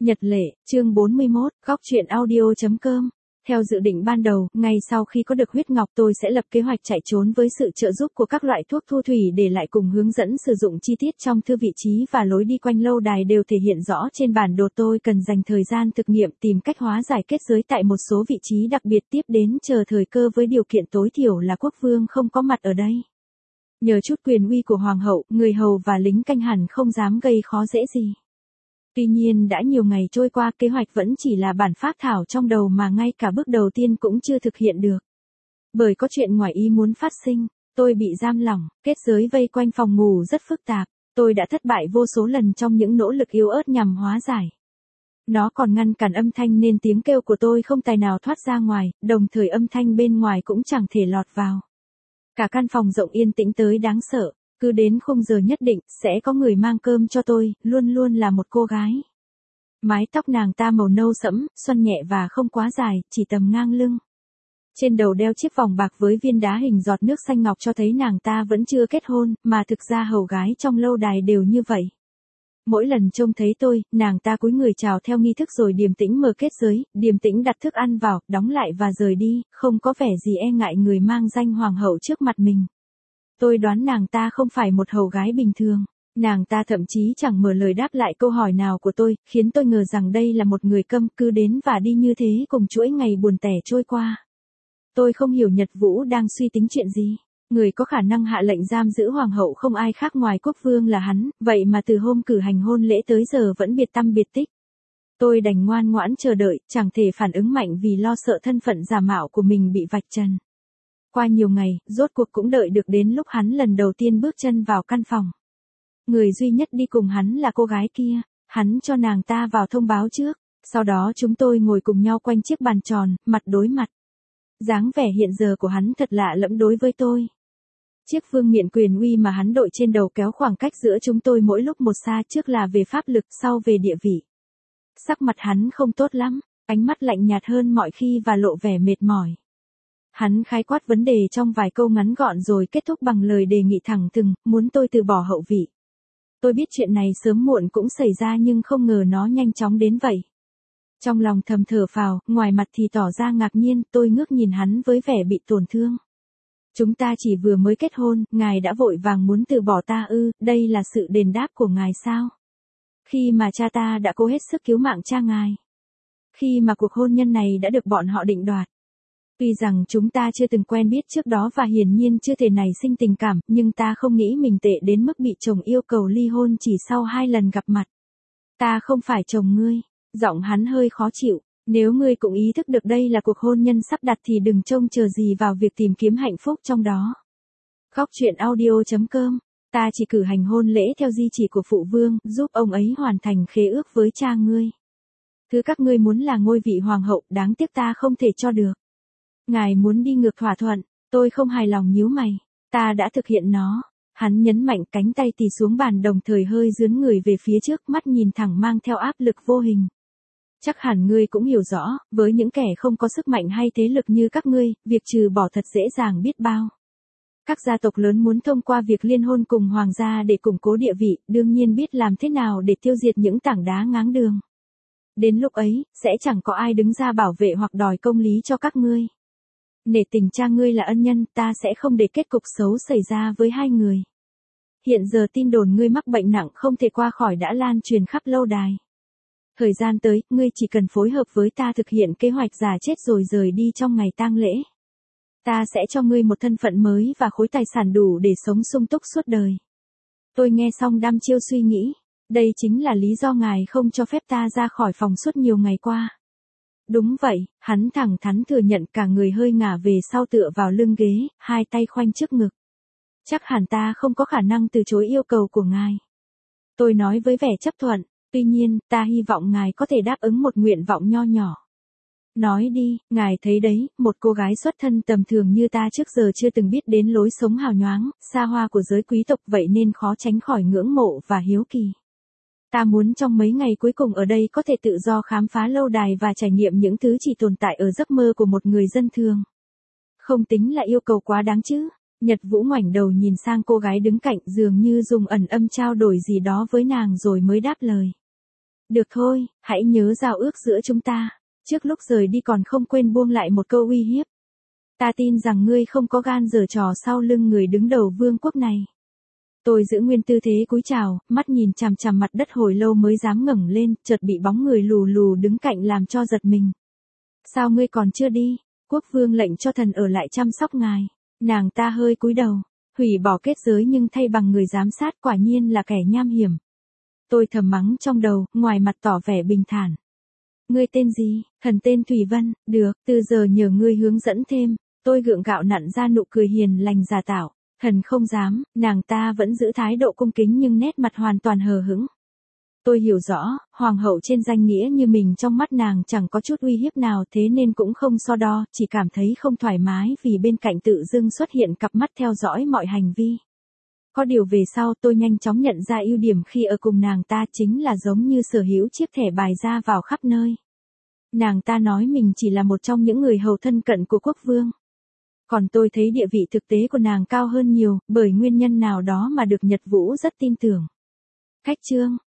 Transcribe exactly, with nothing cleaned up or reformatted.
Nhật lệ, chương bốn mươi mốt, góc truyện audio chấm com. Theo dự định ban đầu, ngay sau khi có được huyết ngọc tôi sẽ lập kế hoạch chạy trốn với sự trợ giúp của các loại thuốc thu thủy để lại cùng hướng dẫn sử dụng chi tiết trong thư vị trí và lối đi quanh lâu đài đều thể hiện rõ trên bản đồ. Tôi cần dành thời gian thực nghiệm tìm cách hóa giải kết giới tại một số vị trí đặc biệt, tiếp đến chờ thời cơ với điều kiện tối thiểu là quốc vương không có mặt ở đây. Nhờ chút quyền uy của hoàng hậu, người hầu và lính canh hẳn không dám gây khó dễ gì. Tuy nhiên đã nhiều ngày trôi qua, kế hoạch vẫn chỉ là bản phác thảo trong đầu mà ngay cả bước đầu tiên cũng chưa thực hiện được. Bởi có chuyện ngoài ý muốn phát sinh, tôi bị giam lỏng, kết giới vây quanh phòng ngủ rất phức tạp, tôi đã thất bại vô số lần trong những nỗ lực yếu ớt nhằm hóa giải. Nó còn ngăn cản âm thanh nên tiếng kêu của tôi không tài nào thoát ra ngoài, đồng thời âm thanh bên ngoài cũng chẳng thể lọt vào. Cả căn phòng rộng yên tĩnh tới đáng sợ. Cứ đến khung giờ nhất định, sẽ có người mang cơm cho tôi, luôn luôn là một cô gái. Mái tóc nàng ta màu nâu sẫm, xoăn nhẹ và không quá dài, chỉ tầm ngang lưng. Trên đầu đeo chiếc vòng bạc với viên đá hình giọt nước xanh ngọc cho thấy nàng ta vẫn chưa kết hôn, mà thực ra hầu gái trong lâu đài đều như vậy. Mỗi lần trông thấy tôi, nàng ta cúi người chào theo nghi thức rồi điềm tĩnh mở kết giới, điềm tĩnh đặt thức ăn vào, đóng lại và rời đi, không có vẻ gì e ngại người mang danh hoàng hậu trước mặt mình. Tôi đoán nàng ta không phải một hầu gái bình thường. Nàng ta thậm chí chẳng mở lời đáp lại câu hỏi nào của tôi, khiến tôi ngờ rằng đây là một người câm, cứ đến và đi như thế cùng chuỗi ngày buồn tẻ trôi qua. Tôi không hiểu Nhật Vũ đang suy tính chuyện gì. Người có khả năng hạ lệnh giam giữ hoàng hậu không ai khác ngoài quốc vương là hắn, vậy mà từ hôm cử hành hôn lễ tới giờ vẫn biệt tăm biệt tích. Tôi đành ngoan ngoãn chờ đợi, chẳng thể phản ứng mạnh vì lo sợ thân phận giả mạo của mình bị vạch trần. Qua nhiều ngày, rốt cuộc cũng đợi được đến lúc hắn lần đầu tiên bước chân vào căn phòng. Người duy nhất đi cùng hắn là cô gái kia, hắn cho nàng ta vào thông báo trước, sau đó chúng tôi ngồi cùng nhau quanh chiếc bàn tròn, mặt đối mặt. Dáng vẻ hiện giờ của hắn thật lạ lẫm đối với tôi. Chiếc vương miện quyền uy mà hắn đội trên đầu kéo khoảng cách giữa chúng tôi mỗi lúc một xa, trước là về pháp lực, sau về địa vị. Sắc mặt hắn không tốt lắm, ánh mắt lạnh nhạt hơn mọi khi và lộ vẻ mệt mỏi. Hắn khái quát vấn đề trong vài câu ngắn gọn rồi kết thúc bằng lời đề nghị thẳng thừng, muốn tôi từ bỏ hậu vị. Tôi biết chuyện này sớm muộn cũng xảy ra nhưng không ngờ nó nhanh chóng đến vậy. Trong lòng thầm thở phào, ngoài mặt thì tỏ ra ngạc nhiên, tôi ngước nhìn hắn với vẻ bị tổn thương. Chúng ta chỉ vừa mới kết hôn, ngài đã vội vàng muốn từ bỏ ta ư, đây là sự đền đáp của ngài sao? Khi mà cha ta đã cố hết sức cứu mạng cha ngài. Khi mà cuộc hôn nhân này đã được bọn họ định đoạt. Tuy rằng chúng ta chưa từng quen biết trước đó và hiển nhiên chưa thể nảy sinh tình cảm, nhưng ta không nghĩ mình tệ đến mức bị chồng yêu cầu ly hôn chỉ sau hai lần gặp mặt. Ta không phải chồng ngươi. Giọng hắn hơi khó chịu. Nếu ngươi cũng ý thức được đây là cuộc hôn nhân sắp đặt thì đừng trông chờ gì vào việc tìm kiếm hạnh phúc trong đó. Góc truyện audio chấm com. Ta chỉ cử hành hôn lễ theo di chỉ của phụ vương, giúp ông ấy hoàn thành khế ước với cha ngươi. Thứ các ngươi muốn là ngôi vị hoàng hậu, đáng tiếc ta không thể cho được. Ngài muốn đi ngược thỏa thuận, tôi không hài lòng nhíu mày, ta đã thực hiện nó. Hắn nhấn mạnh cánh tay tì xuống bàn đồng thời hơi dướn người về phía trước, mắt nhìn thẳng mang theo áp lực vô hình. Chắc hẳn ngươi cũng hiểu rõ, với những kẻ không có sức mạnh hay thế lực như các ngươi, việc trừ bỏ thật dễ dàng biết bao. Các gia tộc lớn muốn thông qua việc liên hôn cùng hoàng gia để củng cố địa vị, đương nhiên biết làm thế nào để tiêu diệt những tảng đá ngáng đường. Đến lúc ấy, sẽ chẳng có ai đứng ra bảo vệ hoặc đòi công lý cho các ngươi. Nể tình cha ngươi là ân nhân, ta sẽ không để kết cục xấu xảy ra với hai người. Hiện giờ tin đồn ngươi mắc bệnh nặng không thể qua khỏi đã lan truyền khắp lâu đài. Thời gian tới, ngươi chỉ cần phối hợp với ta thực hiện kế hoạch giả chết rồi rời đi trong ngày tang lễ. Ta sẽ cho ngươi một thân phận mới và khối tài sản đủ để sống sung túc suốt đời. Tôi nghe xong đăm chiêu suy nghĩ, đây chính là lý do ngài không cho phép ta ra khỏi phòng suốt nhiều ngày qua. Đúng vậy, hắn thẳng thắn thừa nhận, cả người hơi ngả về sau tựa vào lưng ghế, hai tay khoanh trước ngực. Chắc hẳn ta không có khả năng từ chối yêu cầu của ngài. Tôi nói với vẻ chấp thuận, tuy nhiên, ta hy vọng ngài có thể đáp ứng một nguyện vọng nho nhỏ. Nói đi, ngài thấy đấy, một cô gái xuất thân tầm thường như ta trước giờ chưa từng biết đến lối sống hào nhoáng, xa hoa của giới quý tộc, vậy nên khó tránh khỏi ngưỡng mộ và hiếu kỳ. Ta muốn trong mấy ngày cuối cùng ở đây có thể tự do khám phá lâu đài và trải nghiệm những thứ chỉ tồn tại ở giấc mơ của một người dân thường. Không tính là yêu cầu quá đáng chứ. Nhật Vũ ngoảnh đầu nhìn sang cô gái đứng cạnh, dường như dùng ẩn âm trao đổi gì đó với nàng rồi mới đáp lời. Được thôi, hãy nhớ giao ước giữa chúng ta. Trước lúc rời đi còn không quên buông lại một câu uy hiếp. Ta tin rằng ngươi không có gan giở trò sau lưng người đứng đầu vương quốc này. Tôi giữ nguyên tư thế cúi chào, mắt nhìn chằm chằm mặt đất hồi lâu mới dám ngẩng lên, chợt bị bóng người lù lù đứng cạnh làm cho giật mình. Sao ngươi còn chưa đi? Quốc vương lệnh cho thần ở lại chăm sóc ngài. Nàng ta hơi cúi đầu, hủy bỏ kết giới nhưng thay bằng người giám sát, quả nhiên là kẻ nham hiểm. Tôi thầm mắng trong đầu, ngoài mặt tỏ vẻ bình thản. Ngươi tên gì? Thần tên Thủy Vân. Được, từ giờ nhờ ngươi hướng dẫn thêm. Tôi gượng gạo nặn ra nụ cười hiền lành giả tạo. Thần không dám. Nàng ta vẫn giữ thái độ cung kính nhưng nét mặt hoàn toàn hờ hững. Tôi hiểu rõ, hoàng hậu trên danh nghĩa như mình trong mắt nàng chẳng có chút uy hiếp nào, thế nên cũng không so đo, chỉ cảm thấy không thoải mái vì bên cạnh tự dưng xuất hiện cặp mắt theo dõi mọi hành vi. Có điều về sau tôi nhanh chóng nhận ra ưu điểm khi ở cùng nàng ta chính là giống như sở hữu chiếc thẻ bài ra vào khắp nơi. Nàng ta nói mình chỉ là một trong những người hầu thân cận của quốc vương. Còn tôi thấy địa vị thực tế của nàng cao hơn nhiều, bởi nguyên nhân nào đó mà được Nhật Vũ rất tin tưởng. Khách trương,